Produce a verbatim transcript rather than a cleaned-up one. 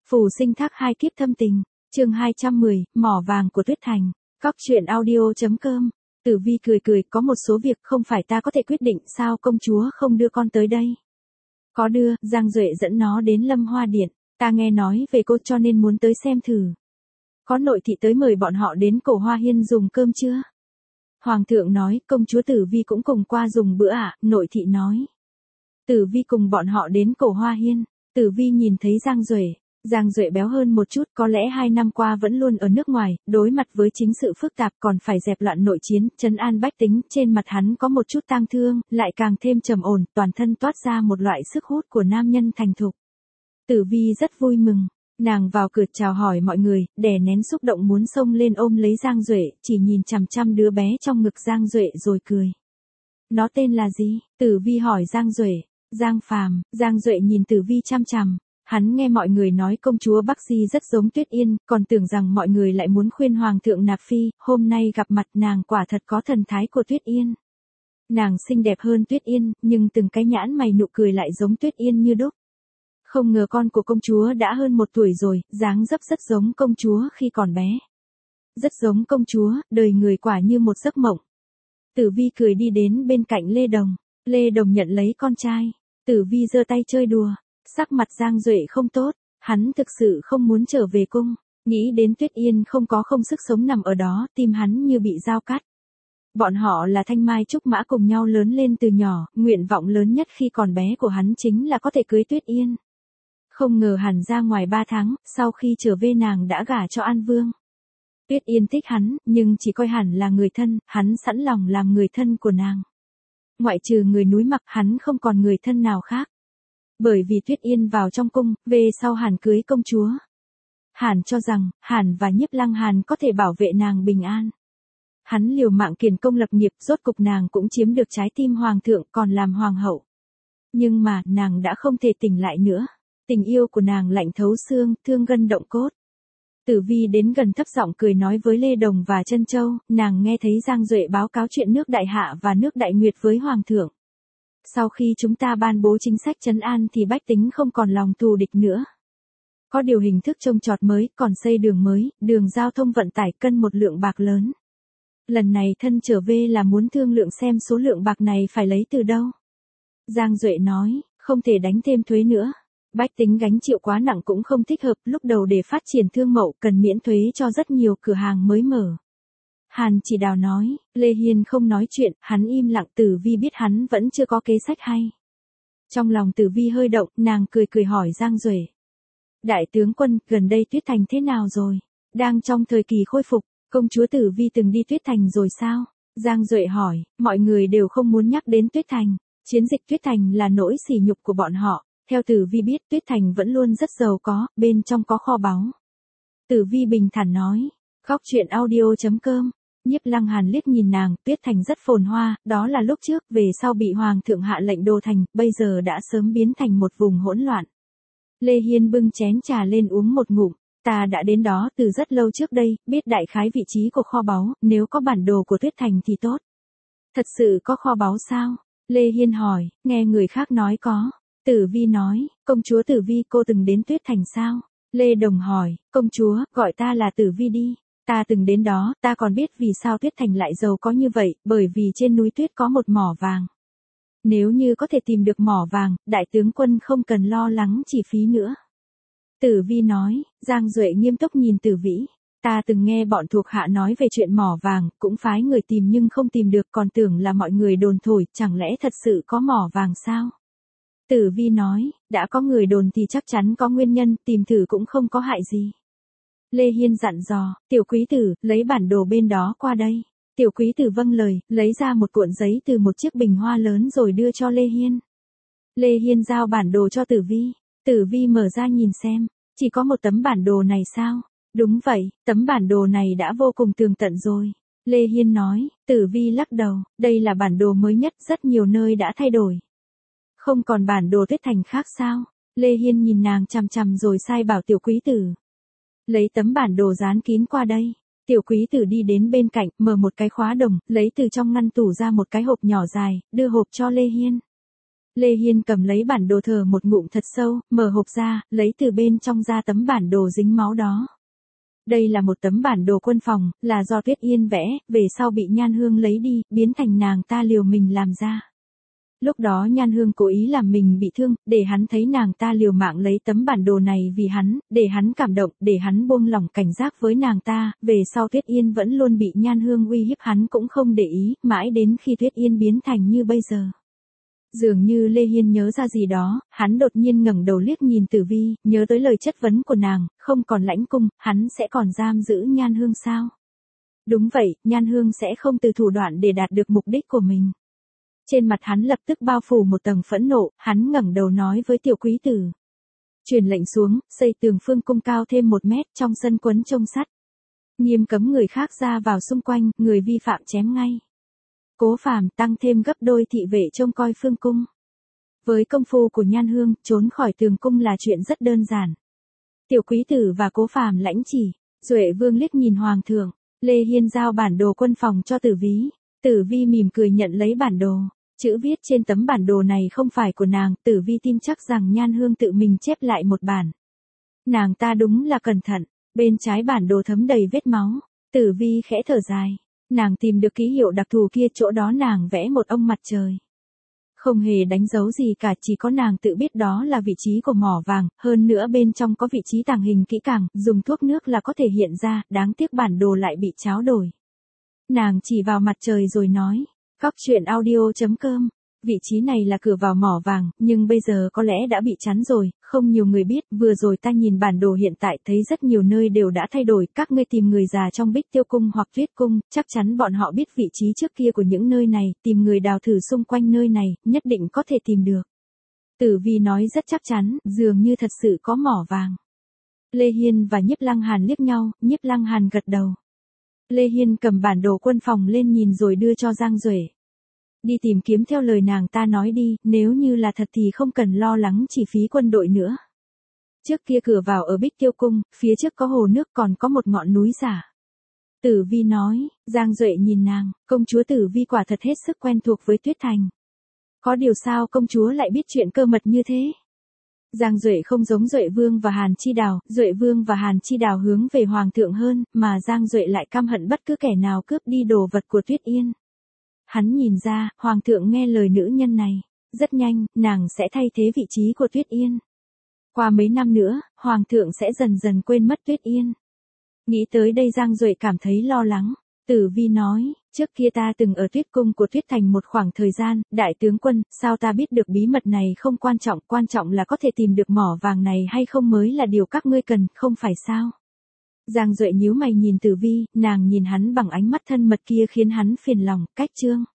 Phù sinh thác hai kiếp thâm tình, chương hai trăm mười, mỏ vàng của Tuyết Thành. Cóc truyện audio.com. Tử Vi cười cười, có một số việc không phải ta có thể quyết định, sao công chúa không đưa con tới đây? Có đưa, Giang Duệ dẫn nó đến Lâm Hoa Điện, ta nghe nói về cô cho nên muốn tới xem thử. Có nội thị tới mời bọn họ đến Cổ Hoa Hiên dùng cơm chưa? Hoàng thượng nói, công chúa Tử Vi cũng cùng qua dùng bữa ạ, à? Nội thị nói. Tử Vi cùng bọn họ đến Cổ Hoa Hiên, Tử Vi nhìn thấy Giang Duệ. Giang Duệ béo hơn một chút, có lẽ hai năm qua vẫn luôn ở nước ngoài, đối mặt với chính sự phức tạp còn phải dẹp loạn nội chiến, trấn an bách tính, trên mặt hắn có một chút tang thương, lại càng thêm trầm ổn, toàn thân toát ra một loại sức hút của nam nhân thành thục. Tử Vi rất vui mừng, nàng vào cửa chào hỏi mọi người, đè nén xúc động muốn xông lên ôm lấy Giang Duệ, chỉ nhìn chằm chằm đứa bé trong ngực Giang Duệ rồi cười. Nó tên là gì? Tử Vi hỏi Giang Duệ. Giang Phàm. Giang Duệ nhìn Tử Vi chăm chằm. Hắn nghe mọi người nói công chúa Bắc Di rất giống Tuyết Yên, còn tưởng rằng mọi người lại muốn khuyên hoàng thượng nạp phi, hôm nay gặp mặt nàng quả thật có thần thái của Tuyết Yên. Nàng xinh đẹp hơn Tuyết Yên, nhưng từng cái nhãn mày nụ cười lại giống Tuyết Yên như đúc. Không ngờ con của công chúa đã hơn một tuổi rồi, dáng dấp rất giống công chúa khi còn bé. Rất giống công chúa, đời người quả như một giấc mộng. Tử Vi cười đi đến bên cạnh Lê Đồng. Lê Đồng nhận lấy con trai. Tử Vi giơ tay chơi đùa. Sắc mặt Giang Duệ không tốt, hắn thực sự không muốn trở về cung, nghĩ đến Tuyết Yên không có không sức sống nằm ở đó, tim hắn như bị dao cắt. Bọn họ là thanh mai trúc mã cùng nhau lớn lên từ nhỏ, nguyện vọng lớn nhất khi còn bé của hắn chính là có thể cưới Tuyết Yên. Không ngờ hẳn ra ngoài ba tháng, sau khi trở về nàng đã gả cho An Vương. Tuyết Yên thích hắn, nhưng chỉ coi hẳn là người thân, hắn sẵn lòng làm người thân của nàng. Ngoại trừ người núi Mặc, hắn không còn người thân nào khác. Bởi vì Tuyết Yên vào trong cung, về sau Hàn cưới công chúa. Hàn cho rằng, Hàn và Nhiếp Lăng Hàn có thể bảo vệ nàng bình an. Hắn liều mạng kiền công lập nghiệp, rốt cục nàng cũng chiếm được trái tim hoàng thượng, còn làm hoàng hậu. Nhưng mà, nàng đã không thể tỉnh lại nữa. Tình yêu của nàng lạnh thấu xương, thương gân động cốt. Tử Vi đến gần thấp giọng cười nói với Lê Đồng và Trân Châu, nàng nghe thấy Giang Duệ báo cáo chuyện nước Đại Hạ và nước Đại Nguyệt với hoàng thượng. Sau khi chúng ta ban bố chính sách trấn an thì bách tính không còn lòng thù địch nữa. Có điều hình thức trông trọt mới, còn xây đường mới, đường giao thông vận tải cân một lượng bạc lớn. Lần này thân trở về là muốn thương lượng xem số lượng bạc này phải lấy từ đâu. Giang Duệ nói, không thể đánh thêm thuế nữa. Bách tính gánh chịu quá nặng cũng không thích hợp, lúc đầu để phát triển thương mậu cần miễn thuế cho rất nhiều cửa hàng mới mở. Hàn Chỉ Đào nói, Lê Hiên không nói chuyện, hắn im lặng. Tử Vi biết hắn vẫn chưa có kế sách hay. Trong lòng Tử Vi hơi động, nàng cười cười hỏi Giang Duệ. Đại tướng quân, gần đây Tuyết Thành thế nào rồi? Đang trong thời kỳ khôi phục, công chúa Tử Vi từng đi Tuyết Thành rồi sao? Giang Duệ hỏi, mọi người đều không muốn nhắc đến Tuyết Thành. Chiến dịch Tuyết Thành là nỗi sỉ nhục của bọn họ. Theo Tử Vi biết, Tuyết Thành vẫn luôn rất giàu có, bên trong có kho báu. Tử Vi bình thản nói, Cóc truyện audio.com. Nhiếp Lăng Hàn liếc nhìn nàng, Tuyết Thành rất phồn hoa, đó là lúc trước, về sau bị hoàng thượng hạ lệnh đô thành, bây giờ đã sớm biến thành một vùng hỗn loạn. Lê Hiên bưng chén trà lên uống một ngụm, ta đã đến đó từ rất lâu trước đây, biết đại khái vị trí của kho báu, nếu có bản đồ của Tuyết Thành thì tốt. Thật sự có kho báu sao? Lê Hiên hỏi, nghe người khác nói có. Tử Vi nói, công chúa Tử Vi cô từng đến Tuyết Thành sao? Lê Đồng hỏi, công chúa, gọi ta là Tử Vi đi. Ta từng đến đó, ta còn biết vì sao Tuyết Thành lại giàu có như vậy, bởi vì trên núi tuyết có một mỏ vàng. Nếu như có thể tìm được mỏ vàng, đại tướng quân không cần lo lắng chi phí nữa. Tử Vi nói. Giang Duệ nghiêm túc nhìn Tử Vĩ. Ta từng nghe bọn thuộc hạ nói về chuyện mỏ vàng, cũng phái người tìm nhưng không tìm được, còn tưởng là mọi người đồn thổi, chẳng lẽ thật sự có mỏ vàng sao? Tử Vi nói, đã có người đồn thì chắc chắn có nguyên nhân, tìm thử cũng không có hại gì. Lê Hiên dặn dò, tiểu quý tử, lấy bản đồ bên đó qua đây. Tiểu quý tử vâng lời, lấy ra một cuộn giấy từ một chiếc bình hoa lớn rồi đưa cho Lê Hiên. Lê Hiên giao bản đồ cho Tử Vi. Tử Vi mở ra nhìn xem, chỉ có một tấm bản đồ này sao? Đúng vậy, tấm bản đồ này đã vô cùng tường tận rồi. Lê Hiên nói. Tử Vi lắc đầu, đây là bản đồ mới nhất, rất nhiều nơi đã thay đổi. Không còn bản đồ Tuyết Thành khác sao? Lê Hiên nhìn nàng chằm chằm rồi sai bảo tiểu quý tử. Lấy tấm bản đồ dán kín qua đây. Tiểu quý tử đi đến bên cạnh, mở một cái khóa đồng, lấy từ trong ngăn tủ ra một cái hộp nhỏ dài, đưa hộp cho Lê Hiên. Lê Hiên cầm lấy bản đồ thở một ngụm thật sâu, mở hộp ra, lấy từ bên trong ra tấm bản đồ dính máu đó. Đây là một tấm bản đồ quân phòng, là do Tuyết Yên vẽ, về sau bị Nhan Hương lấy đi, biến thành nàng ta liều mình làm ra. Lúc đó Nhan Hương cố ý làm mình bị thương, để hắn thấy nàng ta liều mạng lấy tấm bản đồ này vì hắn, để hắn cảm động, để hắn buông lỏng cảnh giác với nàng ta, về sau Tuyết Yên vẫn luôn bị Nhan Hương uy hiếp hắn cũng không để ý, mãi đến khi Tuyết Yên biến thành như bây giờ. Dường như Lê Hiên nhớ ra gì đó, hắn đột nhiên ngẩng đầu liếc nhìn Tử Vi, nhớ tới lời chất vấn của nàng, không còn lãnh cung, hắn sẽ còn giam giữ Nhan Hương sao? Đúng vậy, Nhan Hương sẽ không từ thủ đoạn để đạt được mục đích của mình. Trên mặt hắn lập tức bao phủ một tầng phẫn nộ, hắn ngẩng đầu nói với Tiểu Quý Tử. Truyền lệnh xuống, xây tường phương cung cao thêm một mét, trong sân quấn trông sắt. Nghiêm cấm người khác ra vào xung quanh, người vi phạm chém ngay. Cố Phàm tăng thêm gấp đôi thị vệ trông coi phương cung. Với công phu của Nhan Hương, trốn khỏi tường cung là chuyện rất đơn giản. Tiểu Quý Tử và Cố Phàm lãnh chỉ, Duệ Vương liếc nhìn Hoàng thượng, Lê Hiên giao bản đồ quân phòng cho Tử Vi. Tử Vi mỉm cười nhận lấy bản đồ. Chữ viết trên tấm bản đồ này không phải của nàng, Tử Vi tin chắc rằng Nhan Hương tự mình chép lại một bản. Nàng ta đúng là cẩn thận, bên trái bản đồ thấm đầy vết máu, Tử Vi khẽ thở dài. Nàng tìm được ký hiệu đặc thù kia, chỗ đó nàng vẽ một ông mặt trời. Không hề đánh dấu gì cả, chỉ có nàng tự biết đó là vị trí của mỏ vàng, hơn nữa bên trong có vị trí tàng hình kỹ càng, dùng thuốc nước là có thể hiện ra, đáng tiếc bản đồ lại bị tráo đổi. Nàng chỉ vào mặt trời rồi nói, Góc truyện audio chấm com, vị trí này là cửa vào mỏ vàng, nhưng bây giờ có lẽ đã bị chắn rồi, không nhiều người biết, vừa rồi ta nhìn bản đồ hiện tại thấy rất nhiều nơi đều đã thay đổi, các ngươi tìm người già trong Bích Tiêu Cung hoặc Tuyết Cung, chắc chắn bọn họ biết vị trí trước kia của những nơi này, tìm người đào thử xung quanh nơi này, nhất định có thể tìm được. Tử Vi nói rất chắc chắn, dường như thật sự có mỏ vàng. Lê Hiên và Nhiếp Lăng Hàn liếc nhau, Nhiếp Lăng Hàn gật đầu. Lê Hiên cầm bản đồ quân phòng lên nhìn rồi đưa cho Giang Duệ. Đi tìm kiếm theo lời nàng ta nói đi, nếu như là thật thì không cần lo lắng chi phí quân đội nữa. Trước kia cửa vào ở Bích Tiêu Cung, phía trước có hồ nước còn có một ngọn núi giả. Tử Vi nói, Giang Duệ nhìn nàng, công chúa Tử Vi quả thật hết sức quen thuộc với Tuyết Thành. Có điều sao công chúa lại biết chuyện cơ mật như thế? Giang Duệ không giống Duệ Vương và Hàn Chi Đào, Duệ Vương và Hàn Chi Đào hướng về Hoàng thượng hơn, mà Giang Duệ lại căm hận bất cứ kẻ nào cướp đi đồ vật của Tuyết Yên. Hắn nhìn ra, Hoàng thượng nghe lời nữ nhân này, rất nhanh, nàng sẽ thay thế vị trí của Tuyết Yên. Qua mấy năm nữa, Hoàng thượng sẽ dần dần quên mất Tuyết Yên. Nghĩ tới đây Giang Duệ cảm thấy lo lắng. Tử Vi nói, trước kia ta từng ở Tuyết Cung của Tuyết Thành một khoảng thời gian, đại tướng quân, sao ta biết được bí mật này không quan trọng, quan trọng là có thể tìm được mỏ vàng này hay không mới là điều các ngươi cần, không phải sao? Giang Duệ nhíu mày nhìn Tử Vi, nàng nhìn hắn bằng ánh mắt thân mật kia khiến hắn phiền lòng, cách chương.